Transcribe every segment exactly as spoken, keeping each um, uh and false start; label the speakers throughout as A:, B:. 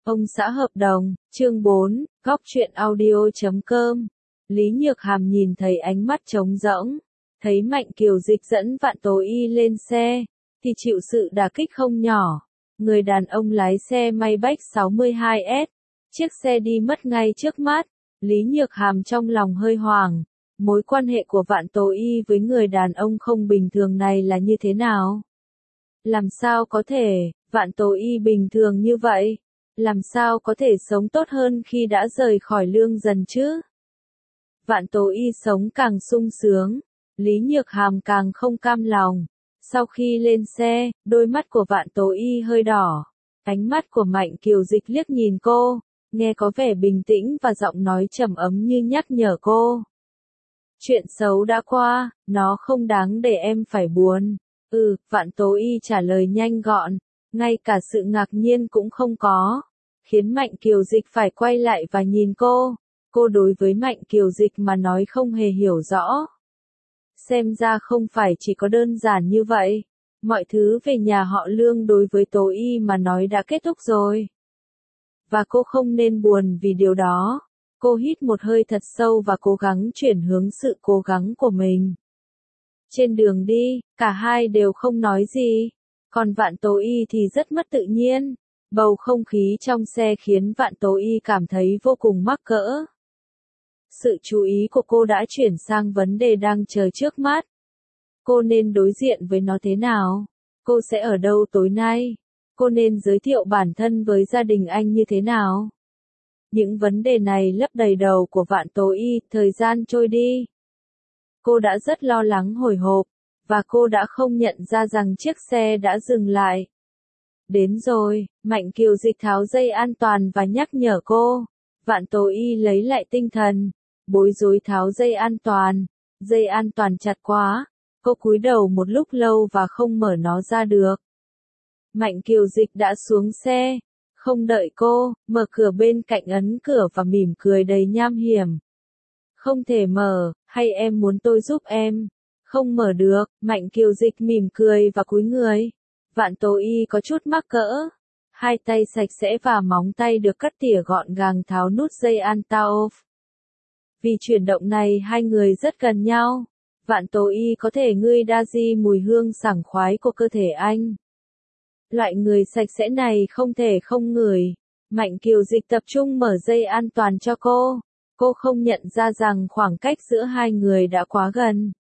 A: Ông xã hợp đồng, chương bốn, góc truyện audio chấm com. Lý Nhược Hàm nhìn thấy ánh mắt trống rỗng, thấy Mạnh Kiều Dịch dẫn Vạn Tố Y lên xe, thì chịu sự đả kích không nhỏ. Người đàn ông lái xe Maybach sáu mươi hai S, chiếc xe đi mất ngay trước mắt. Lý Nhược Hàm trong lòng hơi hoảng, mối quan hệ của Vạn Tố Y với người đàn ông không bình thường này là như thế nào? Làm sao có thể, Vạn Tố Y bình thường như vậy? Làm sao có thể sống tốt hơn khi đã rời khỏi Lương Dần chứ? Vạn Tố Y sống càng sung sướng, Lý Nhược Hàm càng không cam lòng. Sau khi lên xe, đôi mắt của Vạn Tố Y hơi đỏ. Ánh mắt của Mạnh Kiều Dịch liếc nhìn cô, nghe có vẻ bình tĩnh và giọng nói trầm ấm như nhắc nhở cô. Chuyện xấu đã qua, nó không đáng để em phải buồn. Ừ, Vạn Tố Y trả lời nhanh gọn, ngay cả sự ngạc nhiên cũng không có, khiến Mạnh Kiều Dịch phải quay lại và nhìn cô. Cô đối với Mạnh Kiều Dịch mà nói không hề hiểu rõ. Xem ra không phải chỉ có đơn giản như vậy. Mọi thứ về nhà họ Lương đối với Tố Y mà nói đã kết thúc rồi. Và cô không nên buồn vì điều đó. Cô hít một hơi thật sâu và cố gắng chuyển hướng sự cố gắng của mình. Trên đường đi, cả hai đều không nói gì. Còn Vạn Tố Y thì rất mất tự nhiên. Bầu không khí trong xe khiến Vạn Tố Y cảm thấy vô cùng mắc cỡ. Sự chú ý của cô đã chuyển sang vấn đề đang chờ trước mắt. Cô nên đối diện với nó thế nào? Cô sẽ ở đâu tối nay? Cô nên giới thiệu bản thân với gia đình anh như thế nào? Những vấn đề này lấp đầy đầu của Vạn Tố Y, thời gian trôi đi. Cô đã rất lo lắng hồi hộp, và cô đã không nhận ra rằng chiếc xe đã dừng lại. Đến rồi, Mạnh Kiều Dịch tháo dây an toàn và nhắc nhở cô. Vạn Tố Y lấy lại tinh thần, bối rối tháo dây an toàn. Dây an toàn chặt quá, cô cúi đầu một lúc lâu và không mở nó ra được. Mạnh Kiều Dịch đã xuống xe, không đợi cô, mở cửa bên cạnh ấn cửa và mỉm cười đầy nham hiểm. Không thể mở, hay em muốn tôi giúp em? Không mở được, Mạnh Kiều Dịch mỉm cười và cúi người. Vạn Tố Y có chút mắc cỡ. Hai tay sạch sẽ và móng tay được cắt tỉa gọn gàng tháo nút dây an toàn. Vì chuyển động này hai người rất gần nhau. Vạn Tố Y có thể ngửi đa di mùi hương sảng khoái của cơ thể anh. Loại người sạch sẽ này không thể không ngửi. Mạnh Kiều Dịch tập trung mở dây an toàn cho cô. Cô không nhận ra rằng khoảng cách giữa hai người đã quá gần.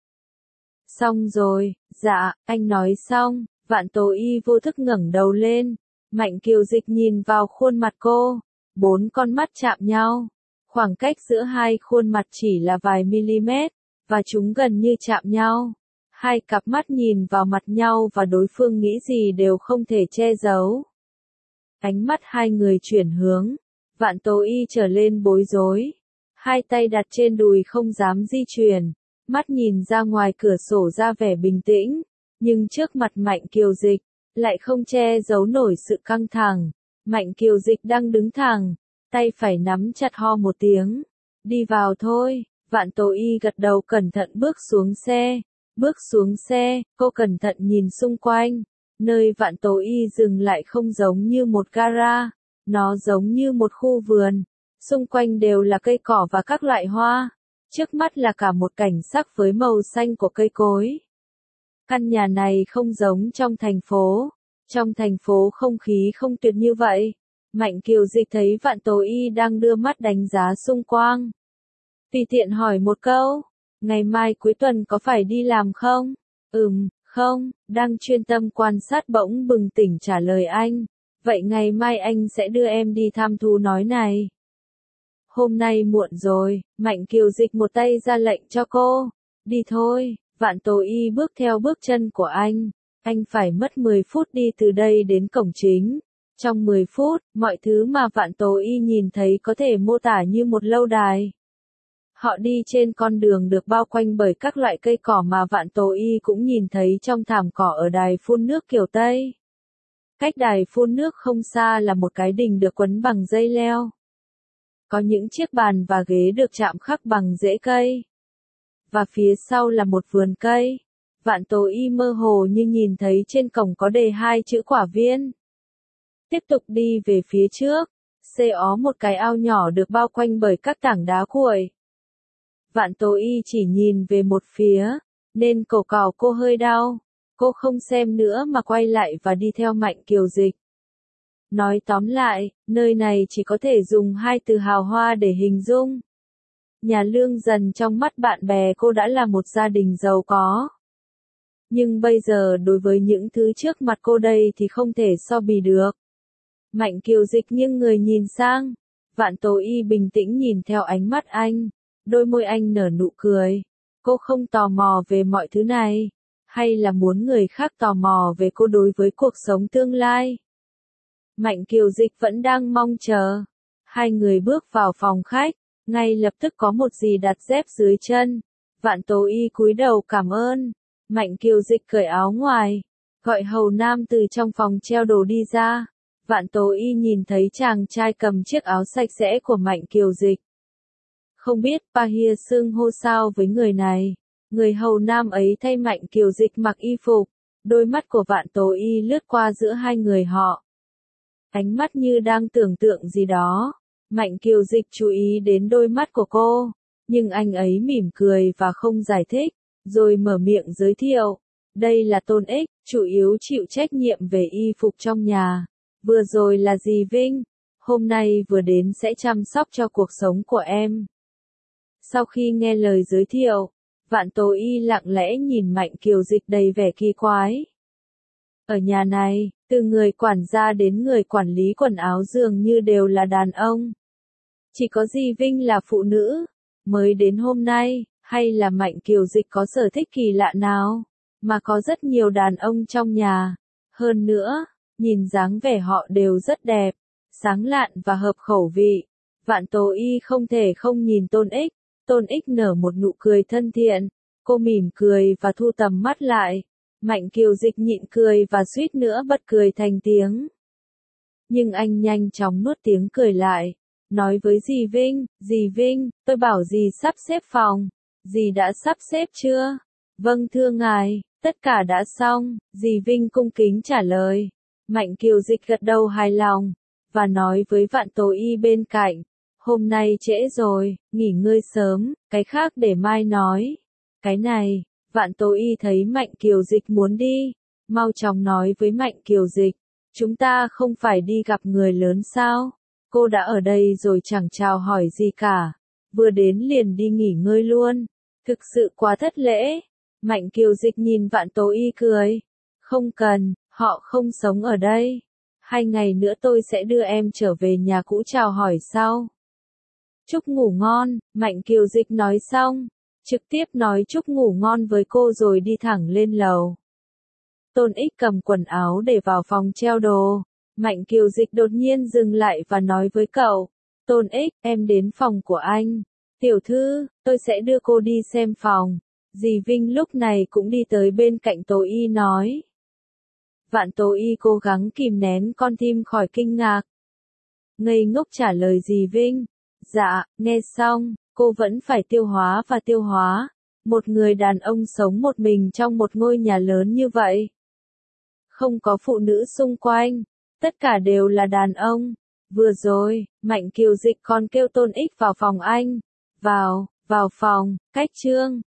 A: Xong rồi, dạ, anh nói xong. Vạn Tố Y vô thức ngẩng đầu lên. Mạnh Kiều Dịch nhìn vào khuôn mặt cô. Bốn con mắt chạm nhau. Khoảng cách giữa hai khuôn mặt chỉ là vài mm, và chúng gần như chạm nhau. Hai cặp mắt nhìn vào mặt nhau và đối phương nghĩ gì đều không thể che giấu. Ánh mắt hai người chuyển hướng. Vạn Tố Y trở lên bối rối. Hai tay đặt trên đùi không dám di chuyển. Mắt nhìn ra ngoài cửa sổ ra vẻ bình tĩnh. Nhưng trước mặt Mạnh Kiều Dịch, lại không che giấu nổi sự căng thẳng. Mạnh Kiều Dịch đang đứng thẳng, tay phải nắm chặt ho một tiếng. Đi vào thôi. Vạn Tố Y gật đầu cẩn thận bước xuống xe. Bước xuống xe, cô cẩn thận nhìn xung quanh. Nơi Vạn Tố Y dừng lại không giống như một gara. Nó giống như một khu vườn. Xung quanh đều là cây cỏ và các loại hoa. Trước mắt là cả một cảnh sắc với màu xanh của cây cối. Căn nhà này không giống trong thành phố. Trong thành phố không khí không tuyệt như vậy. Mạnh Kiều Dịch thấy Vạn Tố Y đang đưa mắt đánh giá xung quanh. Tùy tiện hỏi một câu. Ngày mai cuối tuần có phải đi làm không? Ừm, không, đang chuyên tâm quan sát bỗng bừng tỉnh trả lời anh. Vậy ngày mai anh sẽ đưa em đi thăm thú nói này. Hôm nay muộn rồi, Mạnh Kiều Dịch một tay ra lệnh cho cô. Đi thôi. Vạn Tố Y bước theo bước chân của anh. Anh phải mất mười phút đi từ đây đến cổng chính. Trong mười phút, mọi thứ mà Vạn Tố Y nhìn thấy có thể mô tả như một lâu đài. Họ đi trên con đường được bao quanh bởi các loại cây cỏ mà Vạn Tố Y cũng nhìn thấy trong thảm cỏ ở đài phun nước kiểu Tây. Cách đài phun nước không xa là một cái đình được quấn bằng dây leo. Có những chiếc bàn và ghế được chạm khắc bằng rễ cây. Và phía sau là một vườn cây. Vạn Tố Y mơ hồ như nhìn thấy trên cổng có đề hai chữ quả viên. Tiếp tục đi về phía trước. xê ó một cái ao nhỏ được bao quanh bởi các tảng đá cuội. Vạn Tố Y chỉ nhìn về một phía, nên cổ cào cô hơi đau. Cô không xem nữa mà quay lại và đi theo Mạnh Kiều Dịch. Nói tóm lại, nơi này chỉ có thể dùng hai từ hào hoa để hình dung. Nhà Lương Dần trong mắt bạn bè cô đã là một gia đình giàu có. Nhưng bây giờ đối với những thứ trước mặt cô đây thì không thể so bì được. Mạnh Kiều Dịch nghiêng người nhìn sang. Vạn Tố Y bình tĩnh nhìn theo ánh mắt anh. Đôi môi anh nở nụ cười. Cô không tò mò về mọi thứ này. Hay là muốn người khác tò mò về cô đối với cuộc sống tương lai. Mạnh Kiều Dịch vẫn đang mong chờ. Hai người bước vào phòng khách. Ngay lập tức có một gì đặt dép dưới chân. Vạn Tố Y cúi đầu cảm ơn. Mạnh Kiều Dịch cởi áo ngoài. Gọi hầu nam từ trong phòng treo đồ đi ra. Vạn Tố Y nhìn thấy chàng trai cầm chiếc áo sạch sẽ của Mạnh Kiều Dịch. Không biết Pa Hia xưng hô sao với người này. Người hầu nam ấy thay Mạnh Kiều Dịch mặc y phục. Đôi mắt của Vạn Tố Y lướt qua giữa hai người họ. Ánh mắt như đang tưởng tượng gì đó. Mạnh Kiều Dịch chú ý đến đôi mắt của cô. Nhưng anh ấy mỉm cười và không giải thích. Rồi mở miệng giới thiệu. Đây là Tôn Ích, chủ yếu chịu trách nhiệm về y phục trong nhà. Vừa rồi là dì Vinh. Hôm nay vừa đến sẽ chăm sóc cho cuộc sống của em. Sau khi nghe lời giới thiệu, Vạn Tố Y lặng lẽ nhìn Mạnh Kiều Dịch đầy vẻ kỳ quái. Ở nhà này, từ người quản gia đến người quản lý quần áo dường như đều là đàn ông. Chỉ có dì Vinh là phụ nữ. Mới đến hôm nay, hay là Mạnh Kiều Dịch có sở thích kỳ lạ nào, mà có rất nhiều đàn ông trong nhà. Hơn nữa, nhìn dáng vẻ họ đều rất đẹp, sáng lạn và hợp khẩu vị. Vạn Tố Y không thể không nhìn Tôn Ích. Tôn Ích nở một nụ cười thân thiện. Cô mỉm cười và thu tầm mắt lại. Mạnh Kiều Dịch nhịn cười và suýt nữa bật cười thành tiếng. Nhưng anh nhanh chóng nuốt tiếng cười lại. Nói với dì Vinh, dì Vinh, tôi bảo dì sắp xếp phòng. Dì đã sắp xếp chưa? Vâng thưa ngài, tất cả đã xong, dì Vinh cung kính trả lời. Mạnh Kiều Dịch gật đầu hài lòng, và nói với Vạn Tố Y bên cạnh. Hôm nay trễ rồi, nghỉ ngơi sớm, cái khác để mai nói. Cái này, Vạn Tố Y thấy Mạnh Kiều Dịch muốn đi. Mau chóng nói với Mạnh Kiều Dịch. Chúng ta không phải đi gặp người lớn sao? Cô đã ở đây rồi chẳng chào hỏi gì cả. Vừa đến liền đi nghỉ ngơi luôn. Thực sự quá thất lễ. Mạnh Kiều Dịch nhìn Vạn Tố Y cười. Không cần, họ không sống ở đây. Hai ngày nữa tôi sẽ đưa em trở về nhà cũ chào hỏi sau. Chúc ngủ ngon, Mạnh Kiều Dịch nói xong. Trực tiếp nói chúc ngủ ngon với cô rồi đi thẳng lên lầu. Tôn Ích cầm quần áo để vào phòng treo đồ. Mạnh Kiều Dịch đột nhiên dừng lại và nói với cậu. Tôn Ích, em đến phòng của anh. Tiểu thư, tôi sẽ đưa cô đi xem phòng. Dì Vinh lúc này cũng đi tới bên cạnh Tố Y nói. Vạn Tố Y cố gắng kìm nén con tim khỏi kinh ngạc. Ngây ngốc trả lời dì Vinh. Dạ, nghe xong, cô vẫn phải tiêu hóa và tiêu hóa. Một người đàn ông sống một mình trong một ngôi nhà lớn như vậy. Không có phụ nữ xung quanh. Tất cả đều là đàn ông. Vừa rồi, Mạnh Kiều Dịch còn kêu Tôn Ích vào phòng anh. Vào, vào phòng, cách chương.